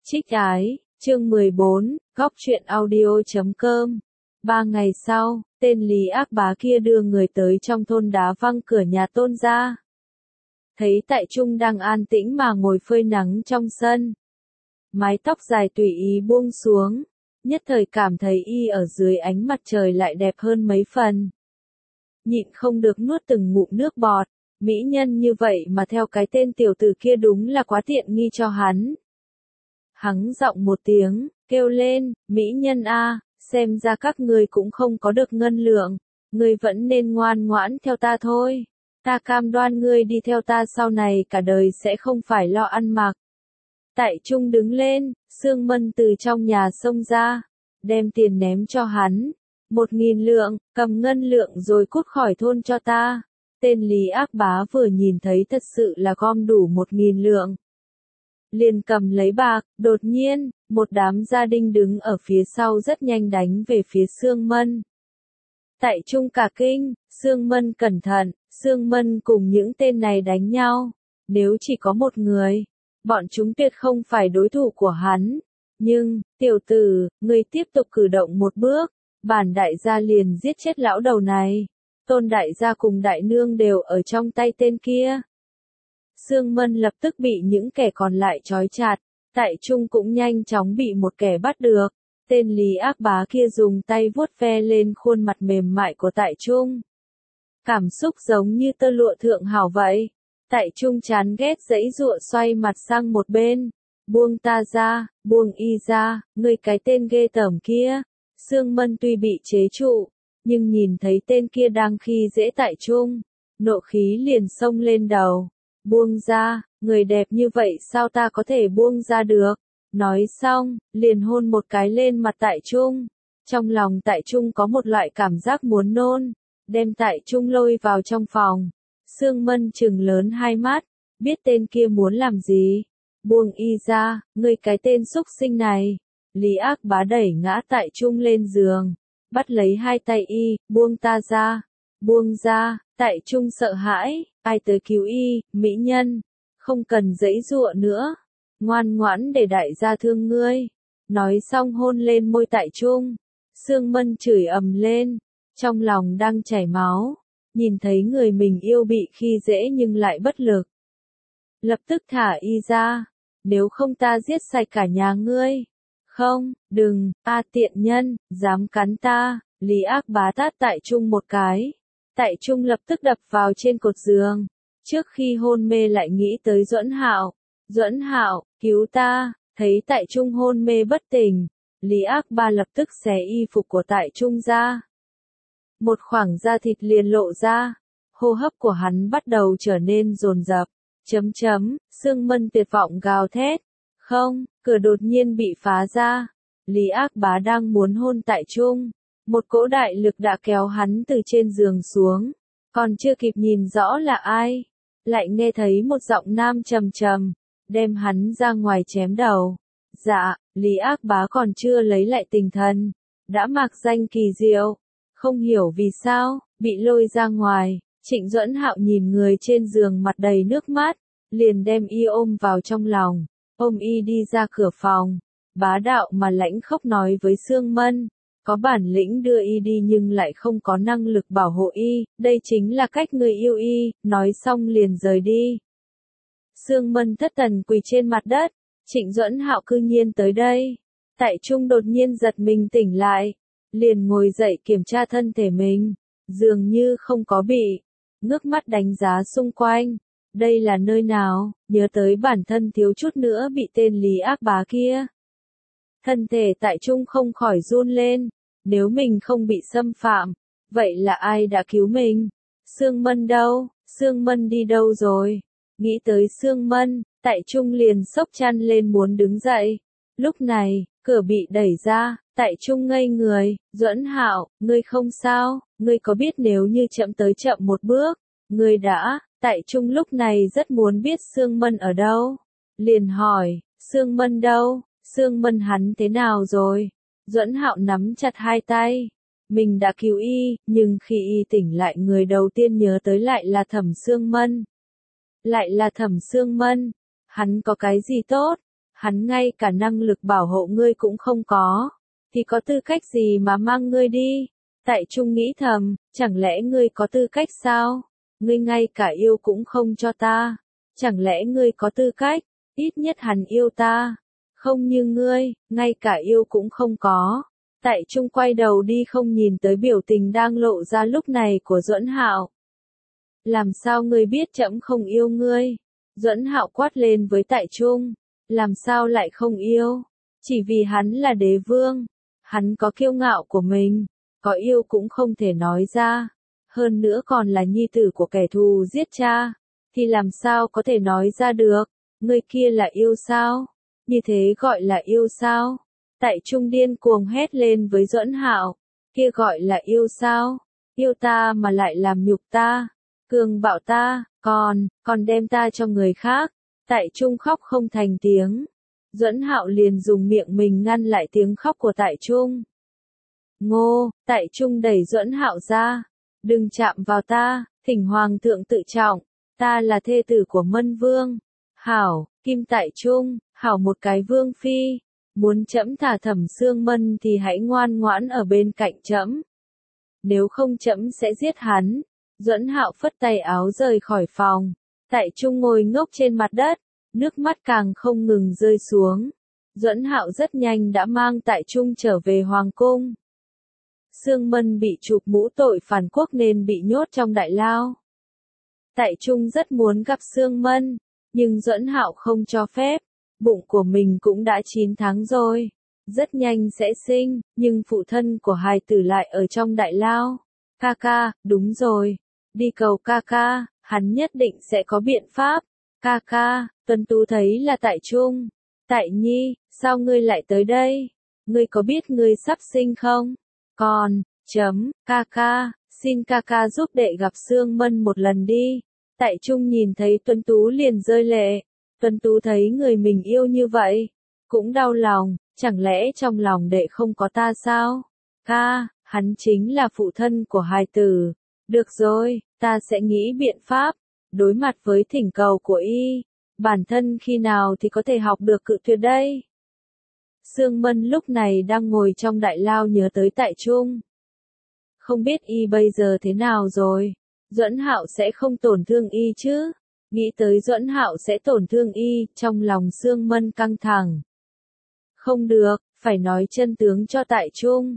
Trích ái, chương 14, góc truyện audio.com. 3 ngày sau, tên Lý Ác Bá kia đưa người tới trong thôn đá văng cửa nhà Tôn gia. Thấy Tại Trung đang an tĩnh mà ngồi phơi nắng trong sân. Mái tóc dài tùy ý buông xuống, nhất thời cảm thấy y ở dưới ánh mặt trời lại đẹp hơn mấy phần. Nhịn không được nuốt từng ngụm nước bọt, mỹ nhân như vậy mà theo cái tên tiểu tử kia đúng là quá tiện nghi cho hắn. Hắng giọng một tiếng, kêu lên, mỹ nhân a, xem ra các ngươi cũng không có được ngân lượng, ngươi vẫn nên ngoan ngoãn theo ta thôi. Ta cam đoan ngươi đi theo ta sau này cả đời sẽ không phải lo ăn mặc. Tại Trung đứng lên, Sương Mân từ trong nhà xông ra, đem tiền ném cho hắn. 1.000 lượng, cầm ngân lượng rồi cút khỏi thôn cho ta. Tên Lý Ác Bá vừa nhìn thấy thật sự là gom đủ 1.000 lượng. Liền cầm lấy bạc, đột nhiên, một đám gia đình đứng ở phía sau rất nhanh đánh về phía Sương Mân. Tại Trung cả kinh, Sương Mân cẩn thận, Sương Mân cùng những tên này đánh nhau. Nếu chỉ có một người, bọn chúng tuyệt không phải đối thủ của hắn. Nhưng, tiểu tử, ngươi tiếp tục cử động một bước, bản đại gia liền giết chết lão đầu này. Tôn đại gia cùng đại nương đều ở trong tay tên kia. Sương Mân lập tức bị những kẻ còn lại trói chặt, Tại Trung cũng nhanh chóng bị một kẻ bắt được. Tên Lý Ác Bá kia dùng tay vuốt ve lên khuôn mặt mềm mại của Tại Trung. Cảm xúc giống như tơ lụa thượng hảo vậy. Tại Trung chán ghét giãy giụa xoay mặt sang một bên. Buông ta ra, buông y ra, ngươi cái tên ghê tởm kia. Sương Mân tuy bị chế trụ, nhưng nhìn thấy tên kia đang khi dễ Tại Trung, nộ khí liền xông lên đầu. Buông ra, người đẹp như vậy sao ta có thể buông ra được? Nói xong, liền hôn một cái lên mặt Tại Trung. Trong lòng Tại Trung có một loại cảm giác muốn nôn, đem Tại Trung lôi vào trong phòng. Sương Mân trừng lớn hai mắt, biết tên kia muốn làm gì. Buông y ra, ngươi cái tên xúc sinh này. Lý Ác Bá đẩy ngã Tại Trung lên giường, bắt lấy hai tay y, buông ta ra. Buông ra, Tại Trung sợ hãi, ai tới cứu y, mỹ nhân, không cần giãy giụa nữa, ngoan ngoãn để đại gia thương ngươi. Nói xong hôn lên môi Tại Trung, Sương Mân chửi ầm lên, trong lòng đang chảy máu, nhìn thấy người mình yêu bị khi dễ nhưng lại bất lực. Lập tức thả y ra, nếu không ta giết sạch cả nhà ngươi. Không, đừng, tiện nhân, dám cắn ta. Lý Ác Bá tát Tại Trung một cái. Tại Trung lập tức đập vào trên cột giường. Trước khi hôn mê lại nghĩ tới Duẫn Hạo. Duẫn Hạo, cứu ta. Thấy Tại Trung hôn mê bất tỉnh, Lý Ác Bá lập tức xé y phục của Tại Trung ra. Một khoảng da thịt liền lộ ra. Hô hấp của hắn bắt đầu trở nên dồn dập. Sương Mân tuyệt vọng gào thét. Không, cửa đột nhiên bị phá ra. Lý Ác Bá đang muốn hôn Tại Trung. Một cỗ đại lực đã kéo hắn từ trên giường xuống. Còn chưa kịp nhìn rõ là ai, lại nghe thấy một giọng nam trầm trầm, đem hắn ra ngoài chém đầu. Dạ, Lý Ác Bá còn chưa lấy lại tinh thần, đã mạc danh kỳ diệu. Không hiểu vì sao, bị lôi ra ngoài. Trịnh Duẫn Hạo nhìn người trên giường mặt đầy nước mắt, liền đem y ôm vào trong lòng, ôm y đi ra cửa phòng, bá đạo mà lãnh khốc nói với Sương Mân, có bản lĩnh đưa y đi nhưng lại không có năng lực bảo hộ y, đây chính là cách người yêu y, nói xong liền rời đi. Sương Mân thất thần quỳ trên mặt đất, Trịnh Duẫn Hạo cư nhiên tới đây. Tại Trung đột nhiên giật mình tỉnh lại, liền ngồi dậy kiểm tra thân thể mình, dường như không có bị, ngước mắt đánh giá xung quanh. Đây là nơi nào, nhớ tới bản thân thiếu chút nữa bị tên Lý Ác Bá kia. Thân thể Tại Trung không khỏi run lên, nếu mình không bị xâm phạm, vậy là ai đã cứu mình? Sương Mân đâu? Sương Mân đi đâu rồi? Nghĩ tới Sương Mân, Tại Trung liền xốc chăn lên muốn đứng dậy. Lúc này, cửa bị đẩy ra, Tại Trung ngây người, Duẫn Hạo, ngươi không sao, ngươi có biết nếu như chậm tới chậm một bước, ngươi đã, Tại Trung lúc này rất muốn biết Sương Mân ở đâu. Liền hỏi, Sương Mân đâu? Sương Mân hắn thế nào rồi? Duẫn Hạo nắm chặt hai tay. Mình đã cứu y, nhưng khi y tỉnh lại người đầu tiên nhớ tới lại là Thẩm Sương Mân. Lại là Thẩm Sương Mân. Hắn có cái gì tốt? Hắn ngay cả năng lực bảo hộ ngươi cũng không có, thì có tư cách gì mà mang ngươi đi? Tại Trung nghĩ thầm, chẳng lẽ ngươi có tư cách sao? Ngươi ngay cả yêu cũng không cho ta. Chẳng lẽ ngươi có tư cách? Ít nhất hắn yêu ta. Không như ngươi, ngay cả yêu cũng không có. Tại Trung quay đầu đi không nhìn tới biểu tình đang lộ ra lúc này của Duẫn Hạo. Làm sao ngươi biết trẫm không yêu ngươi? Duẫn Hạo quát lên với Tại Trung. Làm sao lại không yêu? Chỉ vì hắn là đế vương. Hắn có kiêu ngạo của mình. Có yêu cũng không thể nói ra. Hơn nữa còn là nhi tử của kẻ thù giết cha. Thì làm sao có thể nói ra được? Ngươi kia là yêu sao? Như thế gọi là yêu sao? Tại Trung điên cuồng hét lên với Duẫn Hạo. Kia gọi là yêu sao? Yêu ta mà lại làm nhục ta. Cường bạo ta, còn đem ta cho người khác. Tại Trung khóc không thành tiếng. Duẫn Hạo liền dùng miệng mình ngăn lại tiếng khóc của Tại Trung. Ngô, Tại Trung đẩy Duẫn Hạo ra. Đừng chạm vào ta, thỉnh hoàng thượng tự trọng. Ta là thê tử của Mân Vương. Hảo, Kim Tại Trung, hảo một cái vương phi. Muốn trẫm thả Thẩm Xương Mân thì hãy ngoan ngoãn ở bên cạnh trẫm. Nếu không trẫm sẽ giết hắn. Duẫn Hạo phất tay áo rời khỏi phòng. Tại Trung ngồi ngốc trên mặt đất, nước mắt càng không ngừng rơi xuống. Duẫn Hạo rất nhanh đã mang Tại Trung trở về hoàng cung. Xương Mân bị chụp mũ tội phản quốc nên bị nhốt trong đại lao. Tại Trung rất muốn gặp Xương Mân, nhưng Duẫn Hạo không cho phép. Bụng của mình cũng đã 9 tháng rồi, rất nhanh sẽ sinh, nhưng phụ thân của hài tử lại ở trong đại lao. Ca, đúng rồi, đi cầu ca, hắn nhất định sẽ có biện pháp. Ca, Tuân Tú thấy là Tại Trung. Tại Nhi, sao ngươi lại tới đây? Ngươi có biết ngươi sắp sinh không? Ca, xin ca giúp đệ gặp Xương Mân một lần đi. Tại Trung nhìn thấy Tuân Tú liền rơi lệ. Tuân Tú thấy người mình yêu như vậy, cũng đau lòng, chẳng lẽ trong lòng đệ không có ta sao? Ca, hắn chính là phụ thân của hài tử. Được rồi, ta sẽ nghĩ biện pháp. Đối mặt với thỉnh cầu của y, bản thân khi nào thì có thể học được cự tuyệt đây? Xương Mân lúc này đang ngồi trong đại lao nhớ tới Tại Trung. Không biết y bây giờ thế nào rồi? Duẫn Hạo sẽ không tổn thương y chứ? Nghĩ tới Duẫn Hạo sẽ tổn thương y, trong lòng Xương Mân căng thẳng. Không được, phải nói chân tướng cho Tại Trung.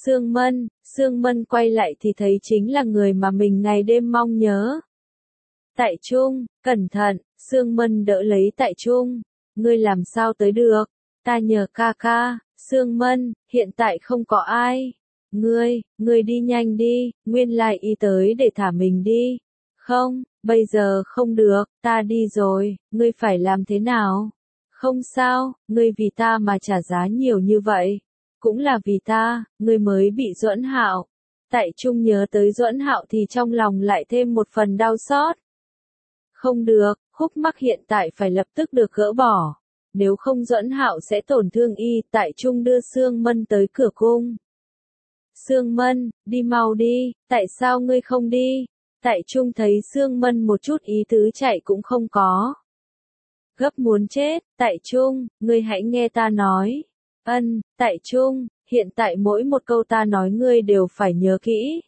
Xương Mân quay lại thì thấy chính là người mà mình ngày đêm mong nhớ. Tại Trung, cẩn thận, Xương Mân đỡ lấy Tại Trung. Ngươi làm sao tới được? Ta nhờ ca. Xương Mân, hiện tại không có ai. Ngươi đi nhanh đi, nguyên lai y tới để thả mình đi. Không, bây giờ không được, ta đi rồi, ngươi phải làm thế nào? Không sao, ngươi vì ta mà trả giá nhiều như vậy. Cũng là vì ta, ngươi mới bị Duẫn Hạo. Tại Trung nhớ tới Duẫn Hạo thì trong lòng lại thêm một phần đau xót. Không được, khúc mắc hiện tại phải lập tức được gỡ bỏ. Nếu không Duẫn Hạo sẽ tổn thương y. Tại Trung đưa Xương Mân tới cửa cung. Xương Mân, đi mau đi, tại sao ngươi không đi? Tại Trung thấy Xương Mân một chút ý tứ chạy cũng không có. Gấp muốn chết, Tại Trung, ngươi hãy nghe ta nói. Tại Trung, hiện tại mỗi một câu ta nói ngươi đều phải nhớ kỹ.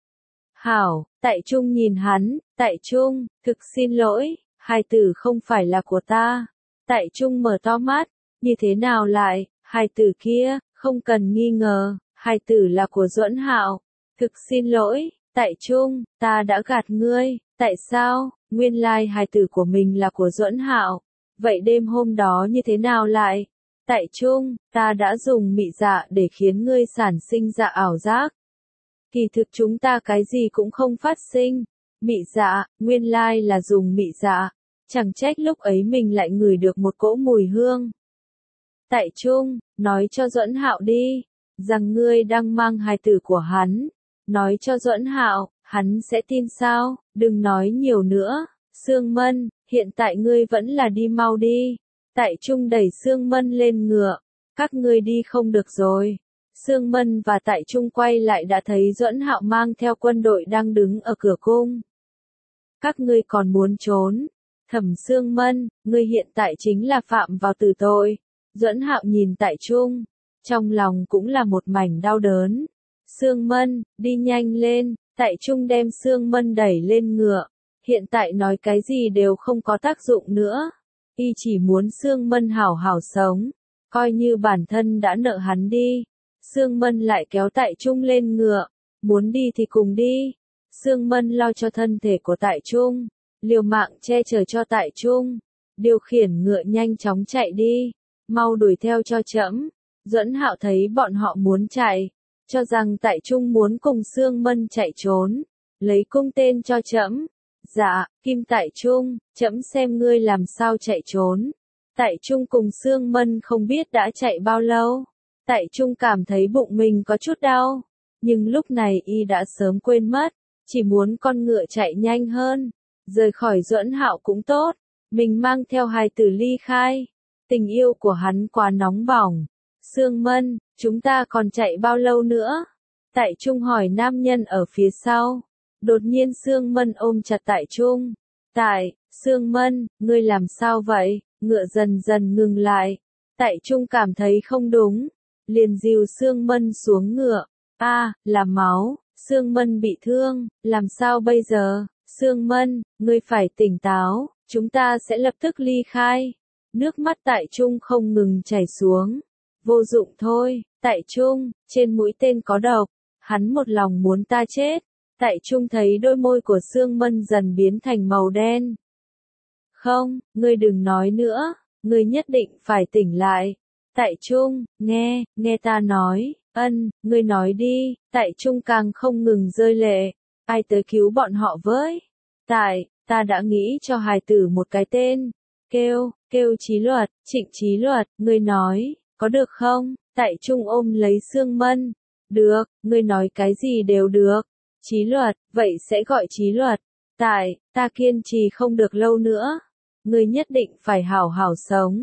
Hảo, Tại Trung nhìn hắn, Tại Trung, thực xin lỗi, hài tử không phải là của ta. Tại Trung mở to mắt, như thế nào lại, hài tử kia, không cần nghi ngờ, hài tử là của Duẫn Hạo. Thực xin lỗi, Tại Trung, ta đã gạt ngươi, tại sao? Nguyên lai hài tử của mình là của Duẫn Hạo. Vậy đêm hôm đó như thế nào lại? Tại Trung, ta đã dùng mị dạ để khiến ngươi sản sinh dạ ảo giác. Kỳ thực chúng ta cái gì cũng không phát sinh. Mị dạ, nguyên lai là dùng mị dạ. Chẳng trách lúc ấy mình lại ngửi được một cỗ mùi hương. Tại Trung, nói cho Duẫn Hạo đi, rằng ngươi đang mang hài tử của hắn. Nói cho Duẫn Hạo, hắn sẽ tin sao? Đừng nói nhiều nữa. Xương Mân, hiện tại ngươi vẫn là đi mau đi. Tại Trung đẩy Xương Mân lên ngựa. Các ngươi đi không được rồi. Xương Mân và Tại Trung quay lại đã thấy Duẫn Hạo mang theo quân đội đang đứng ở cửa cung. Các ngươi còn muốn trốn? Thẩm Sương Mân, ngươi hiện tại chính là phạm vào tử tội. Duẫn Hạo nhìn Tại Trung, trong lòng cũng là một mảnh đau đớn. Sương Mân, đi nhanh lên, Tại Trung đem Sương Mân đẩy lên ngựa. Hiện tại nói cái gì đều không có tác dụng nữa. Y chỉ muốn Sương Mân hảo hảo sống, coi như bản thân đã nợ hắn đi. Sương Mân lại kéo Tại Trung lên ngựa, muốn đi thì cùng đi. Sương Mân lo cho thân thể của Tại Trung, liều mạng che chở cho Tại Trung, điều khiển ngựa nhanh chóng chạy đi, mau đuổi theo cho trẫm. Duẫn Hạo thấy bọn họ muốn chạy, cho rằng Tại Trung muốn cùng Sương Mân chạy trốn, lấy cung tên cho trẫm. Dạ, Kim Tại Trung, trẫm xem ngươi làm sao chạy trốn. Tại Trung cùng Sương Mân không biết đã chạy bao lâu. Tại Trung cảm thấy bụng mình có chút đau, nhưng lúc này y đã sớm quên mất, chỉ muốn con ngựa chạy nhanh hơn, rời khỏi Duẫn Hạo cũng tốt, mình mang theo hài tử ly khai. Tình yêu của hắn quá nóng bỏng. Sương Mân, chúng ta còn chạy bao lâu nữa? Tại Trung hỏi nam nhân ở phía sau. Đột nhiên Sương Mân ôm chặt Tại Trung. Sương Mân, ngươi làm sao vậy? Ngựa dần dần ngừng lại. Tại Trung cảm thấy không đúng, liền dìu Sương Mân xuống ngựa. Là máu, Sương Mân bị thương, làm sao bây giờ? Sương Mân, ngươi phải tỉnh táo, chúng ta sẽ lập tức ly khai. Nước mắt Tại Trung không ngừng chảy xuống. Vô dụng thôi, Tại Trung, trên mũi tên có độc, hắn một lòng muốn ta chết. Tại Trung thấy đôi môi của Sương Mân dần biến thành màu đen. Không, ngươi đừng nói nữa, ngươi nhất định phải tỉnh lại. Tại Trung, nghe ta nói, ngươi nói đi. Tại Trung càng không ngừng rơi lệ. Ai tới cứu bọn họ với? Ta đã nghĩ cho hài tử một cái tên. Kêu Chí Luật, Trịnh Chí Luật, ngươi nói, có được không? Tại Trung ôm lấy Sương Mân. Được, ngươi nói cái gì đều được. Chí Luật, vậy sẽ gọi Chí Luật. Ta kiên trì không được lâu nữa. Ngươi nhất định phải hảo hảo sống.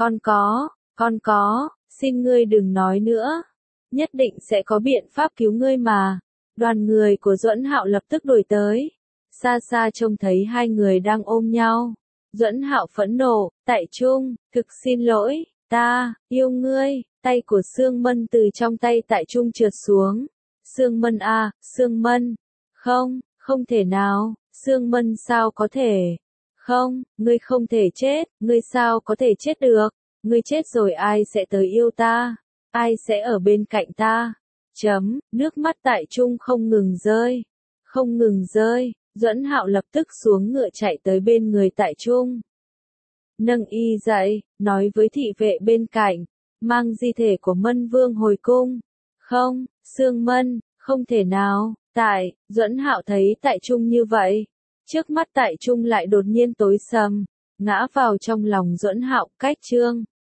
Con có, xin ngươi đừng nói nữa. Nhất định sẽ có biện pháp cứu ngươi mà. Đoàn người của Duẫn Hạo lập tức đuổi tới. Xa xa trông thấy hai người đang ôm nhau. Duẫn Hạo phẫn nộ, Tại Trung, thực xin lỗi, ta yêu ngươi. Tay của Sương Mân từ trong tay Tại Trung trượt xuống. Sương Mân Sương Mân. Không thể nào, Sương Mân sao có thể? Không, ngươi không thể chết, ngươi sao có thể chết được? Ngươi chết rồi ai sẽ tới yêu ta? Ai sẽ ở bên cạnh ta? Nước mắt Tại Trung không ngừng rơi. Duẫn Hạo lập tức xuống ngựa chạy tới bên người Tại Trung. Nâng y dậy, nói với thị vệ bên cạnh, mang di thể của Mân Vương hồi cung. Không, Sương Mân, không thể nào. Duẫn Hạo thấy Tại Trung như vậy, trước mắt Tại Trung lại đột nhiên tối sầm, ngã vào trong lòng Duẫn Hạo. Cách chương